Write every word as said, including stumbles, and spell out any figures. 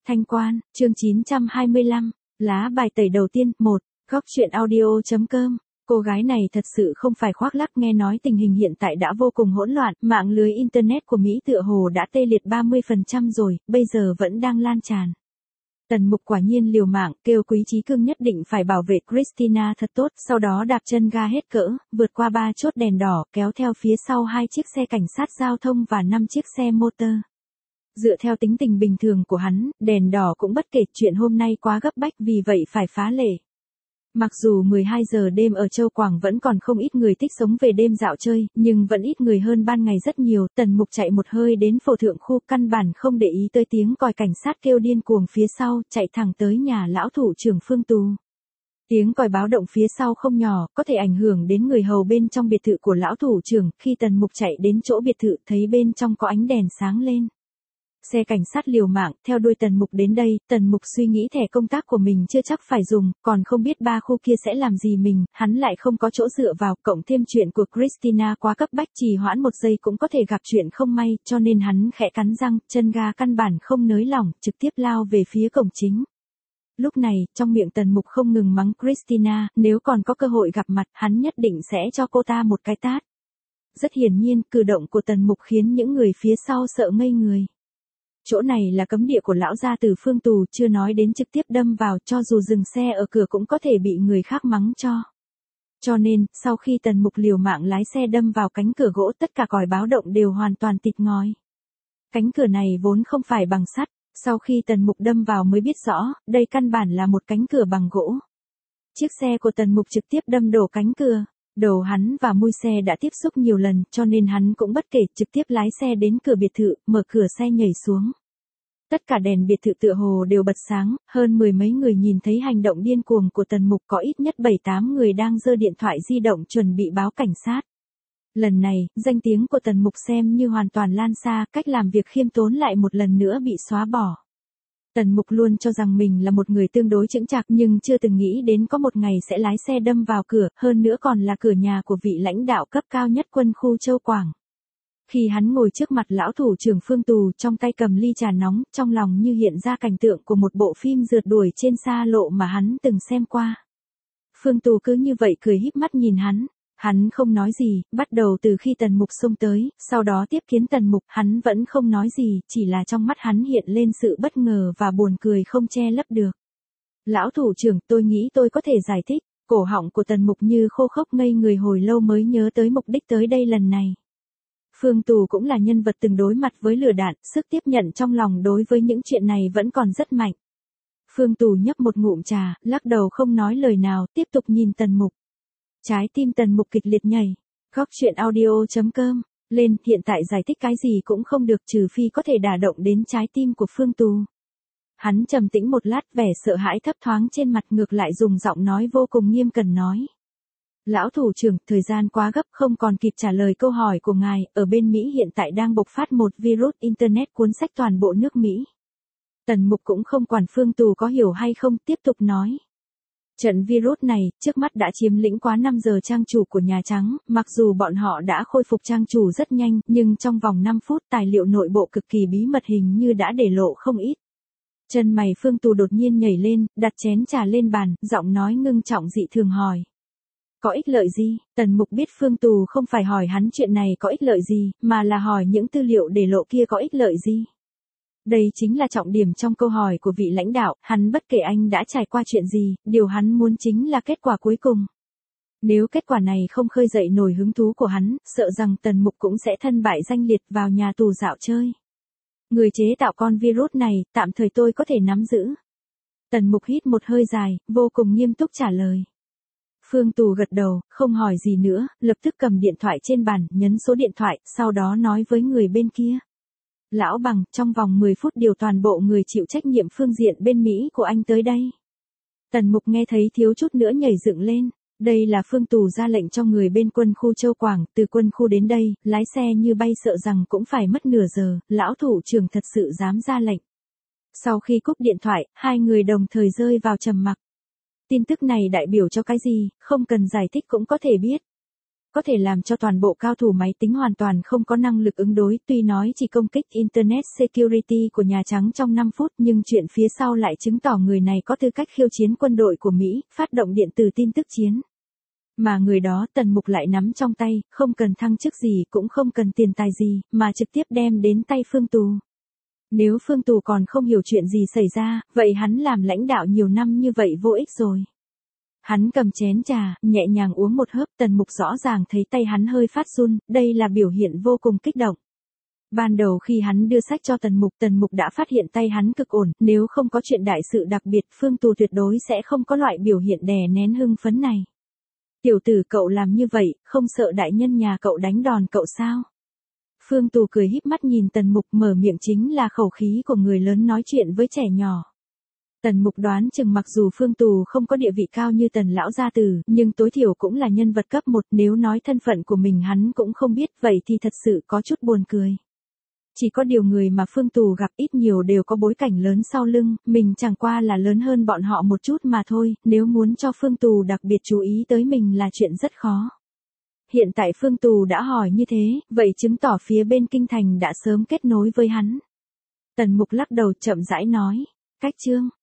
Thanh Quan, chương chín trăm hai mươi lăm, lá bài tẩy đầu tiên, một, góc truyện audio.com. Cô gái này thật sự không phải khoác lác, nghe nói tình hình hiện tại đã vô cùng hỗn loạn, mạng lưới Internet của Mỹ tựa hồ đã tê liệt ba mươi phần trăm rồi, bây giờ vẫn đang lan tràn. Tần Mục quả nhiên liều mạng, kêu Quý Chí Cương nhất định phải bảo vệ Christina thật tốt, sau đó đạp chân ga hết cỡ, vượt qua ba chốt đèn đỏ, kéo theo phía sau hai chiếc xe cảnh sát giao thông và năm chiếc xe motor. Dựa theo tính tình bình thường của hắn, đèn đỏ cũng bất kể, chuyện hôm nay quá gấp bách vì vậy phải phá lệ. Mặc dù mười hai giờ đêm ở Châu Quảng vẫn còn không ít người thích sống về đêm dạo chơi, nhưng vẫn ít người hơn ban ngày rất nhiều. Tần Mục chạy một hơi đến phổ thượng khu, căn bản không để ý tới tiếng còi cảnh sát kêu điên cuồng phía sau, chạy thẳng tới nhà lão thủ trưởng Phương Tú. Tiếng còi báo động phía sau không nhỏ, có thể ảnh hưởng đến người hầu bên trong biệt thự của lão thủ trưởng. Khi Tần Mục chạy đến chỗ biệt thự, thấy bên trong có ánh đèn sáng lên. Xe cảnh sát liều mạng, theo đuôi Tần Mục đến đây. Tần Mục suy nghĩ thẻ công tác của mình chưa chắc phải dùng, còn không biết ba khu kia sẽ làm gì mình, hắn lại không có chỗ dựa vào, cộng thêm chuyện của Christina quá cấp bách, trì hoãn một giây cũng có thể gặp chuyện không may, cho nên hắn khẽ cắn răng, chân ga căn bản không nới lỏng, trực tiếp lao về phía cổng chính. Lúc này, trong miệng Tần Mục không ngừng mắng Christina, nếu còn có cơ hội gặp mặt, hắn nhất định sẽ cho cô ta một cái tát. Rất hiển nhiên, cử động của Tần Mục khiến những người phía sau sợ ngây người. Chỗ này là cấm địa của lão gia tử Phương Tú, chưa nói đến trực tiếp đâm vào, cho dù dừng xe ở cửa cũng có thể bị người khác mắng cho. Cho nên, sau khi Tần Mục liều mạng lái xe đâm vào cánh cửa gỗ, tất cả còi báo động đều hoàn toàn tịt ngòi. Cánh cửa này vốn không phải bằng sắt, sau khi Tần Mục đâm vào mới biết rõ, đây căn bản là một cánh cửa bằng gỗ. Chiếc xe của Tần Mục trực tiếp đâm đổ cánh cửa. Đầu hắn và mui xe đã tiếp xúc nhiều lần, cho nên hắn cũng bất kể, trực tiếp lái xe đến cửa biệt thự, mở cửa xe nhảy xuống. Tất cả đèn biệt thự tựa hồ đều bật sáng, hơn mười mấy người nhìn thấy hành động điên cuồng của Tần Mục, có ít nhất bảy tám người đang giơ điện thoại di động chuẩn bị báo cảnh sát. Lần này, danh tiếng của Tần Mục xem như hoàn toàn lan xa, cách làm việc khiêm tốn lại một lần nữa bị xóa bỏ. Tần Mục luôn cho rằng mình là một người tương đối chững chạc, nhưng chưa từng nghĩ đến có một ngày sẽ lái xe đâm vào cửa, hơn nữa còn là cửa nhà của vị lãnh đạo cấp cao nhất quân khu Châu Quảng. Khi hắn ngồi trước mặt lão thủ trưởng Phương Tú, trong tay cầm ly trà nóng, trong lòng như hiện ra cảnh tượng của một bộ phim rượt đuổi trên xa lộ mà hắn từng xem qua. Phương Tú cứ như vậy cười híp mắt nhìn hắn. Hắn không nói gì, bắt đầu từ khi Tần Mục xông tới, sau đó tiếp kiến Tần Mục, hắn vẫn không nói gì, chỉ là trong mắt hắn hiện lên sự bất ngờ và buồn cười không che lấp được. Lão thủ trưởng, tôi nghĩ tôi có thể giải thích. Cổ họng của Tần Mục như khô khốc, ngây người hồi lâu mới nhớ tới mục đích tới đây lần này. Phương Tú cũng là nhân vật từng đối mặt với lửa đạn, sức tiếp nhận trong lòng đối với những chuyện này vẫn còn rất mạnh. Phương Tú nhấp một ngụm trà, lắc đầu không nói lời nào, tiếp tục nhìn Tần Mục. Trái tim Tần Mục kịch liệt nhảy. Góc truyện audio.com. Lên, hiện tại giải thích cái gì cũng không được, trừ phi có thể đả động đến trái tim của Phương Tú. Hắn trầm tĩnh một lát, vẻ sợ hãi thấp thoáng trên mặt, ngược lại dùng giọng nói vô cùng nghiêm cẩn nói. Lão thủ trưởng, thời gian quá gấp, không còn kịp trả lời câu hỏi của ngài, ở bên Mỹ hiện tại đang bộc phát một virus Internet cuốn sách toàn bộ nước Mỹ. Tần Mục cũng không quản Phương Tú có hiểu hay không, tiếp tục nói. Trận virus này, trước mắt đã chiếm lĩnh quá năm giờ trang chủ của Nhà Trắng, mặc dù bọn họ đã khôi phục trang chủ rất nhanh, nhưng trong vòng năm phút tài liệu nội bộ cực kỳ bí mật hình như đã để lộ không ít. Chân mày Phương Tú đột nhiên nhảy lên, đặt chén trà lên bàn, giọng nói ngưng trọng dị thường hỏi. Có ích lợi gì? Tần Mục biết Phương Tú không phải hỏi hắn chuyện này có ích lợi gì, mà là hỏi những tư liệu để lộ kia có ích lợi gì. Đây chính là trọng điểm trong câu hỏi của vị lãnh đạo, hắn bất kể anh đã trải qua chuyện gì, điều hắn muốn chính là kết quả cuối cùng. Nếu kết quả này không khơi dậy nổi hứng thú của hắn, sợ rằng Tần Mục cũng sẽ thân bại danh liệt vào nhà tù dạo chơi. Người chế tạo con virus này, tạm thời tôi có thể nắm giữ. Tần Mục hít một hơi dài, vô cùng nghiêm túc trả lời. Phương Tú gật đầu, không hỏi gì nữa, lập tức cầm điện thoại trên bàn, nhấn số điện thoại, sau đó nói với người bên kia. Lão Bằng, trong vòng mười phút điều toàn bộ người chịu trách nhiệm phương diện bên Mỹ của anh tới đây. Tần Mục nghe thấy thiếu chút nữa nhảy dựng lên. Đây là Phương Tú ra lệnh cho người bên quân khu Châu Quảng, từ quân khu đến đây, lái xe như bay sợ rằng cũng phải mất nửa giờ, lão thủ trưởng thật sự dám ra lệnh. Sau khi cúp điện thoại, hai người đồng thời rơi vào trầm mặc. Tin tức này đại biểu cho cái gì, không cần giải thích cũng có thể biết. có thể làm cho toàn bộ cao thủ máy tính hoàn toàn không có năng lực ứng đối, tuy nói chỉ công kích Internet Security của Nhà Trắng trong năm phút nhưng chuyện phía sau lại chứng tỏ người này có tư cách khiêu chiến quân đội của Mỹ, phát động điện tử tin tức chiến. Mà người đó Tần Mục lại nắm trong tay, không cần thăng chức gì cũng không cần tiền tài gì, mà trực tiếp đem đến tay Phương Tù. Nếu Phương Tù còn không hiểu chuyện gì xảy ra, vậy hắn làm lãnh đạo nhiều năm như vậy vô ích rồi. Hắn cầm chén trà, nhẹ nhàng uống một hớp, Tần Mục rõ ràng thấy tay hắn hơi phát run, đây là biểu hiện vô cùng kích động. Ban đầu khi hắn đưa sách cho Tần Mục, Tần Mục đã phát hiện tay hắn cực ổn, nếu không có chuyện đại sự đặc biệt, Phương Tù tuyệt đối sẽ không có loại biểu hiện đè nén hưng phấn này. Tiểu tử cậu làm như vậy, không sợ đại nhân nhà cậu đánh đòn cậu sao? Phương Tù cười híp mắt nhìn Tần Mục, mở miệng chính là khẩu khí của người lớn nói chuyện với trẻ nhỏ. Tần Mục đoán chừng mặc dù Phương Tù không có địa vị cao như Tần lão gia tử, nhưng tối thiểu cũng là nhân vật cấp một, nếu nói thân phận của mình hắn cũng không biết, vậy thì thật sự có chút buồn cười. Chỉ có điều người mà Phương Tù gặp ít nhiều đều có bối cảnh lớn sau lưng, mình chẳng qua là lớn hơn bọn họ một chút mà thôi, nếu muốn cho Phương Tù đặc biệt chú ý tới mình là chuyện rất khó. Hiện tại Phương Tù đã hỏi như thế, vậy chứng tỏ phía bên Kinh Thành đã sớm kết nối với hắn. Tần Mục lắc đầu chậm rãi nói, cách chương.